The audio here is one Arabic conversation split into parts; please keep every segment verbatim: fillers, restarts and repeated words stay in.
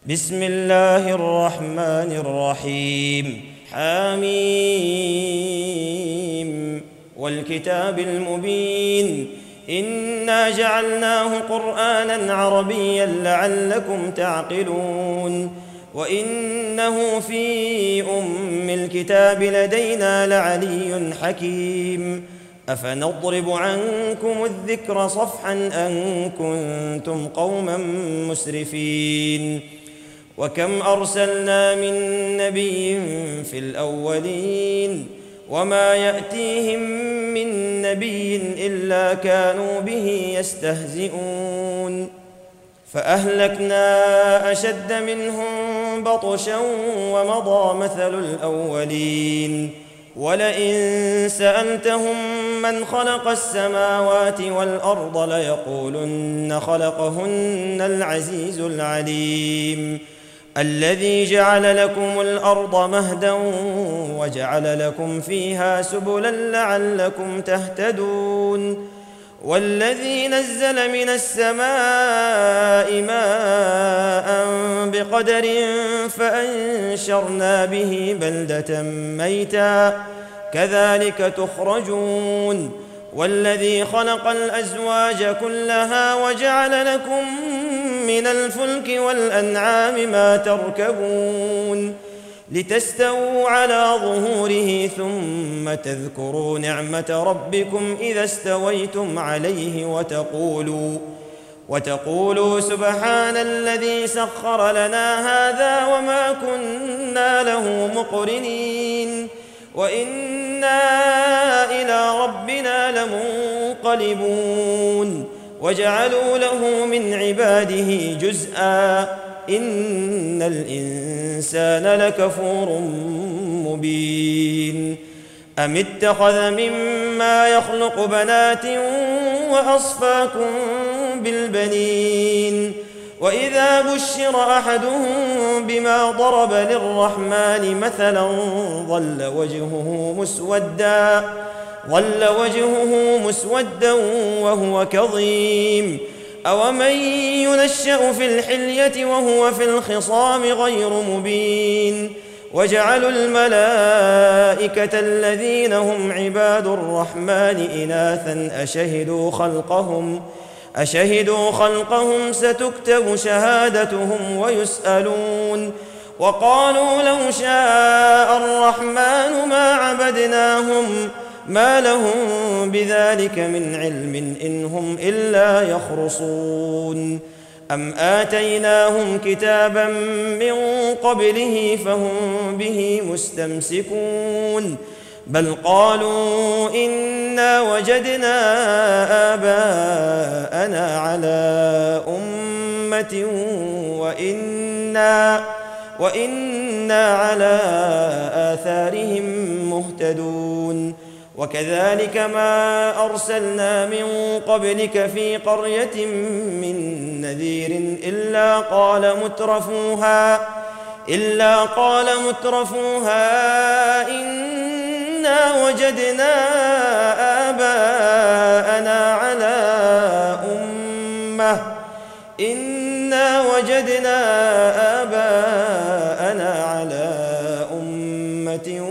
بسم الله الرحمن الرحيم. حميم والكتاب المبين إنا جعلناه قرآنا عربيا لعلكم تعقلون وإنه في أم الكتاب لدينا لعلي حكيم أفنضرب عنكم الذكر صفحا أن كنتم قوما مسرفين وكم أرسلنا من نبي في الأولين وما يأتيهم من نبي إلا كانوا به يستهزئون فأهلكنا أشد منهم بطشا ومضى مثل الأولين ولئن سألتهم من خلق السماوات والأرض ليقولن خلقهن العزيز العليم الذي جعل لكم الأرض مهدا وجعل لكم فيها سبلا لعلكم تهتدون والذي نزل من السماء ماء بقدر فأنشرنا به بلدة ميتا كذلك تخرجون والذي خلق الأزواج كلها وجعل لكم من الفلك والأنعام ما تركبون لتستووا على ظهوره ثم تذكروا نعمة ربكم إذا استويتم عليه وتقولوا وتقولوا سبحان الذي سخر لنا هذا وما كنا له مقرنين وإنا إلى ربنا لمنقلبون وجعلوا له من عباده جزءا إن الإنسان لكفور مبين أم اتخذ مما يخلق بنات وأصفاكم بالبنين وإذا بشر أحدهم بما ضرب للرحمن مثلا ظل وجهه مسودا ظل وجهه مسودا وهو كظيم أومن ينشأ في الحلية وهو في الخصام غير مبين وجعلوا الملائكة الذين هم عباد الرحمن إناثا أشهدوا خلقهم أشهدوا خلقهم ستكتب شهادتهم ويسألون وقالوا لو شاء الرحمن ما عبدناهم ما لهم بذلك من علم إن هم إلا يخرصون أم آتيناهم كتابا من قبله فهم به مستمسكون بل قالوا إنا وجدنا آباءنا على أمة وإنا وإنا على آثارهم مهتدون وكذلك ما أرسلنا من قبلك في قرية من نذير إلا قال مترفوها إلا قال مترفوها إنا وجدنا آباءنا على أمة إنا وجدنا آباءنا على أمة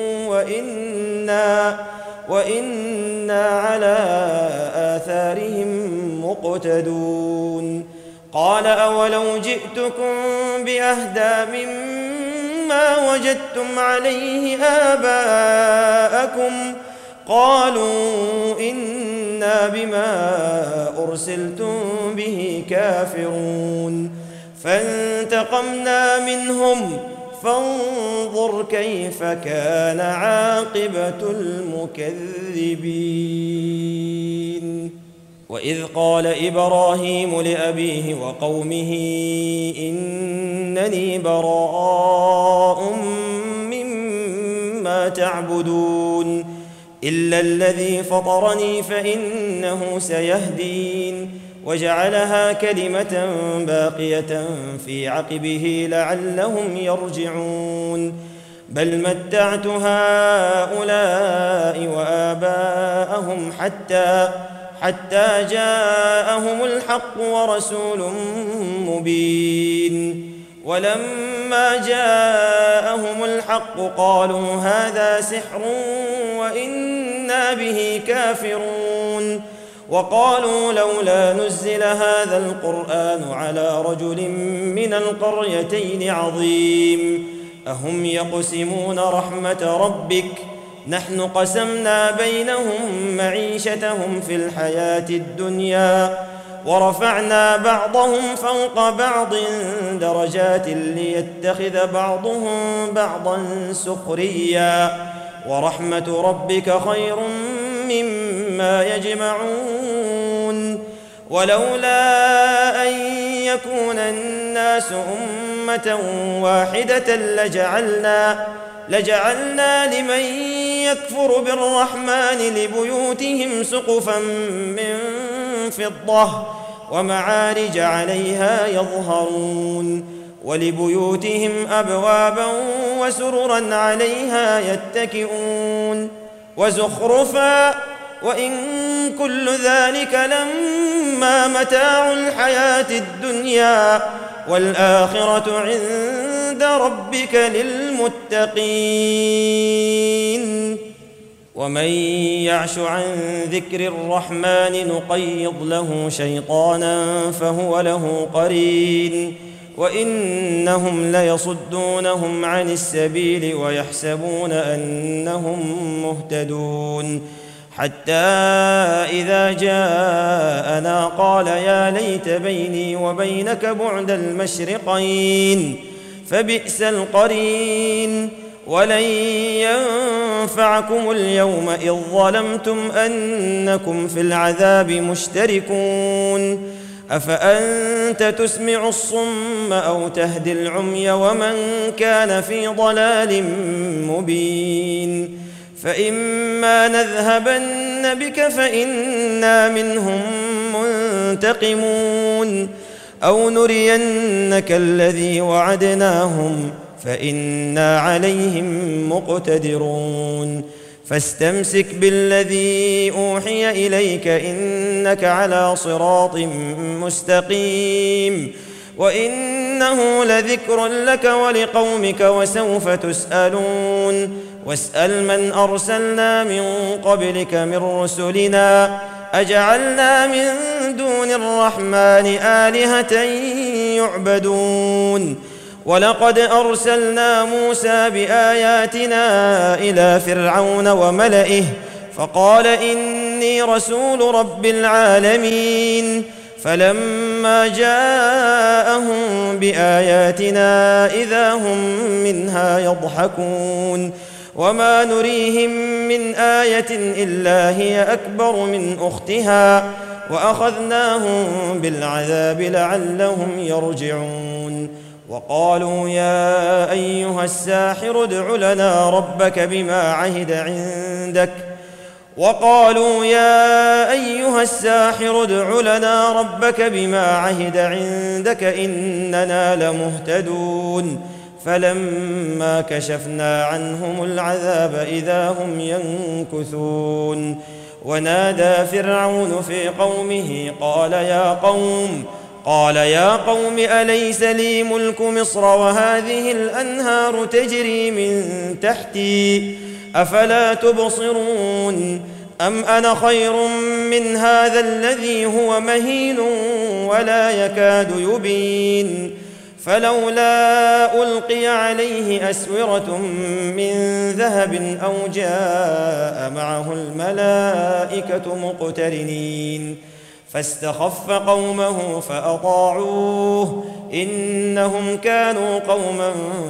وإنا وإنا على آثارهم مقتدون قال أولو جئتكم بأهدى مما وجدتم عليه آباءكم قالوا إنا بما أرسلتم به كافرون فانتقمنا منهم فانظر كيف كان عاقبة المكذبين وإذ قال إبراهيم لأبيه وقومه إنني براء مما تعبدون إلا الذي فطرني فإنه سيهدين وجعلها كلمة باقية في عقبه لعلهم يرجعون بل متعت هؤلاء وآباءهم حتى حتى جاءهم الحق ورسول مبين ولما جاءهم الحق قالوا هذا سحر وإنا به كافرون وقالوا لولا نزل هذا القرآن على رجل من القريتين عظيم أهم يقسمون رحمة ربك نحن قسمنا بينهم معيشتهم في الحياة الدنيا ورفعنا بعضهم فوق بعض درجات ليتخذ بعضهم بعضا سخريا ورحمة ربك خير مما يجمعون ولولا أن يكون الناس أمة واحدة لجعلنا لجعلنا لمن يكفر بالرحمن لبيوتهم سقفا من فضة ومعارج عليها يظهرون ولبيوتهم أبوابا وسررا عليها يتكئون وزخرفا وإن كل ذلك لما متاع الحياة الدنيا والآخرة عند ربك للمتقين ومن يعش عن ذكر الرحمن نقيض له شيطانا فهو له قرين وإنهم ليصدونهم عن السبيل ويحسبون أنهم مهتدون حتى إذا جاءنا قال يا ليت بيني وبينك بعد المشرقين فبئس القرين ولن ينفعكم اليوم إذ ظلمتم أنكم في العذاب مشتركون أفأنت تسمع الصم أو تهدي العمي ومن كان في ضلال مبين فإما نذهبن بك فإنا منهم منتقمون أو نرينك الذي وعدناهم فإنا عليهم مقتدرون فاستمسك بالذي أوحي إليك إنك على صراط مستقيم وإنه لذكر لك ولقومك وسوف تسألون واسأل من أرسلنا من قبلك من رسلنا أجعلنا من دون الرحمن آلهة يعبدون ولقد أرسلنا موسى بآياتنا إلى فرعون وملئه فقال إني رسول رب العالمين فلما جاءهم بآياتنا إذا هم منها يضحكون وما نريهم من آية إلا هي أكبر من أختها وأخذناهم بالعذاب لعلهم يرجعون وقالوا يا أيها الساحر ادع لنا ربك بما عهد عندك وقالوا يا أيها الساحر ادع لنا ربك بما عهد عندك إننا لمهتدون فلما كشفنا عنهم العذاب إذا هم ينكثون ونادى فرعون في قومه قال يا قوم قال يا قوم أليس لي ملك مصر وهذه الأنهار تجري من تحتي أفلا تبصرون أم أنا خير من هذا الذي هو مهين ولا يكاد يبين فلولا ألقي عليه أسورة من ذهب أو جاء معه الملائكة مقترنين فاستخف قومه فأطاعوه إنهم كانوا قوما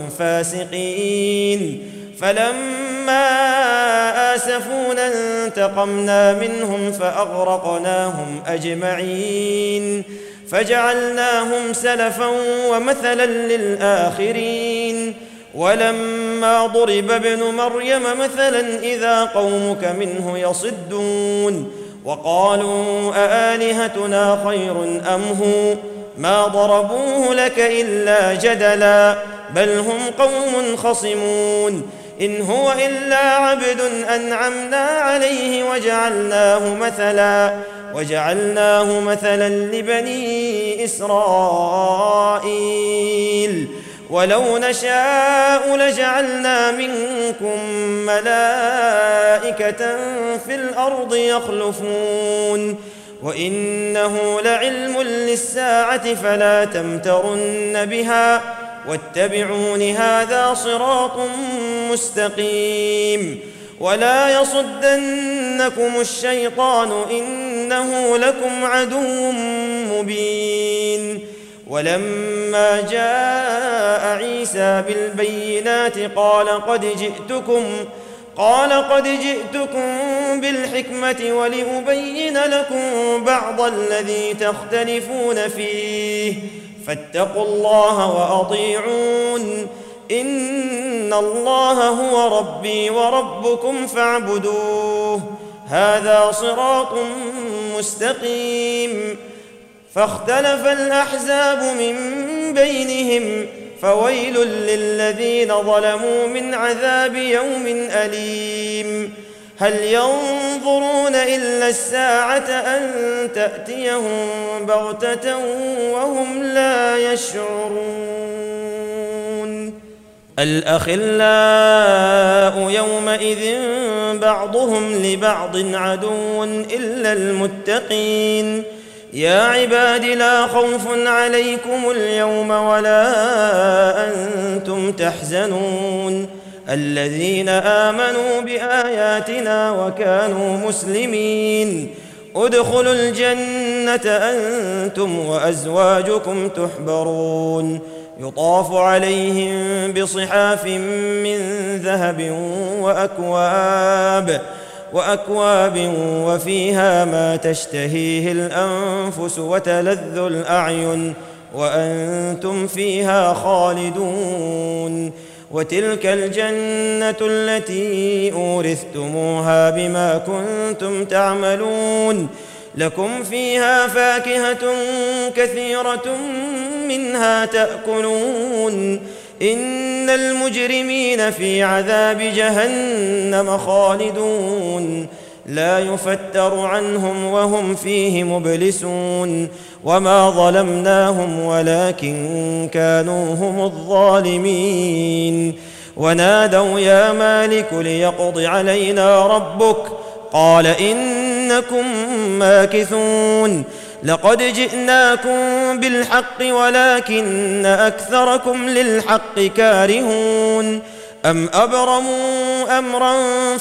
فاسقين فلما آسفونا انتقمنا منهم فأغرقناهم أجمعين فجعلناهم سلفا ومثلا للآخرين ولما ضرب ابن مريم مثلا إذا قومك منه يصدون وقالوا أآلهتنا خير أم هو ما ضربوه لك إلا جدلا بل هم قوم خصمون إن هو إلا عبد أنعمنا عليه وجعلناه مثلا وجعلناه مثلا لبني إسرائيل ولو نشاء لجعلنا منكم ملائكة في الأرض يخلفون وإنه لعلم للساعة فلا تمترن بها واتبعون هذا صراط مستقيم ولا يصدنكم الشيطان إنه لكم عدو مبين. ولما جاء عيسى بالبينات قال قد جئتكم قال قد جئتكم بالحكمة ولأبين لكم بعض الذي تختلفون فيه فاتقوا الله وأطيعون إن الله هو ربي وربكم فاعبدوه هذا صراط مستقيم. فاختلف الأحزاب من بينهم فويل للذين ظلموا من عذاب يوم أليم. هل ينظرون إلا الساعة أن تأتيهم بغتة وهم لا يشعرون. الأخلاء يومئذ بعضهم لبعض عدو إلا المتقين. يا عباد لا خوف عليكم اليوم ولا أنتم تحزنون الذين آمنوا بآياتنا وكانوا مسلمين ادخلوا الجنة أنتم وأزواجكم تحبرون يطاف عليهم بصحاف من ذهب وأكواب وأكواب وفيها ما تشتهيه الأنفس وتلذ الأعين وأنتم فيها خالدون. وتلك الجنة التي أورثتموها بما كنتم تعملون لكم فيها فاكهة كثيرة منها تأكلون إن المجرمين في عذاب جهنم خالدون لا يفتر عنهم وهم فيه مبلسون وما ظلمناهم ولكن كانوا هم الظالمين. ونادوا يا مالك ليقض علينا ربك قال إنكم ماكثون لقد جئناكم بالحق ولكن أكثركم للحق كارهون أم أبرموا أمرا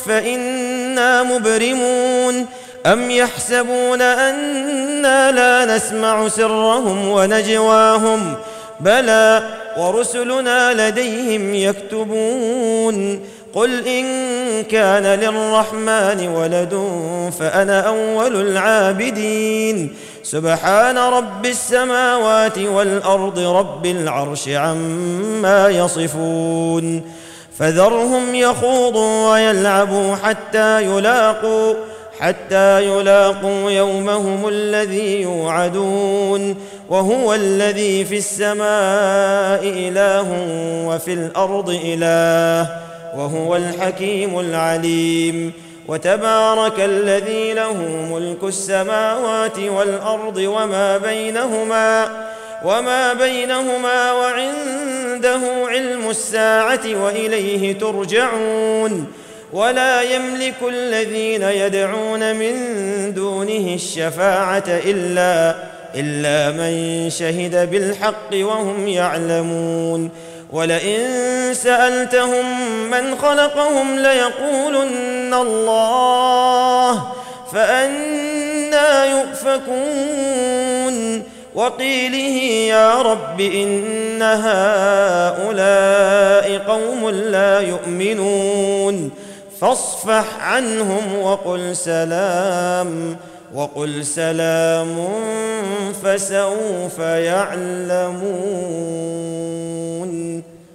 فإنا مبرمون أم يحسبون أنا لا نسمع سرهم ونجواهم بلى ورسلنا لديهم يكتبون. قل إن كان للرحمن ولد فأنا أول العابدين سبحان رب السماوات والأرض رب العرش عما يصفون. فذرهم يخوضوا ويلعبوا حتى يلاقوا حتى يلاقوا يومهم الذي يوعدون وهو الذي في السماء إله وفي الأرض إله وهو الحكيم العليم. وتبارك الذي له ملك السماوات والأرض وما بينهما وما بينهما وعنده علم الساعة وإليه ترجعون. ولا يملك الذين يدعون من دونه الشفاعة إلا إلا من شهد بالحق وهم يعلمون. ولئن سألتهم من خلقهم ليقولن الله فأنى يؤفكون. وقيله يا رب إن هؤلاء قوم لا يؤمنون فاصفح عنهم وقل سلام وقل سلام فسوف يعلمون.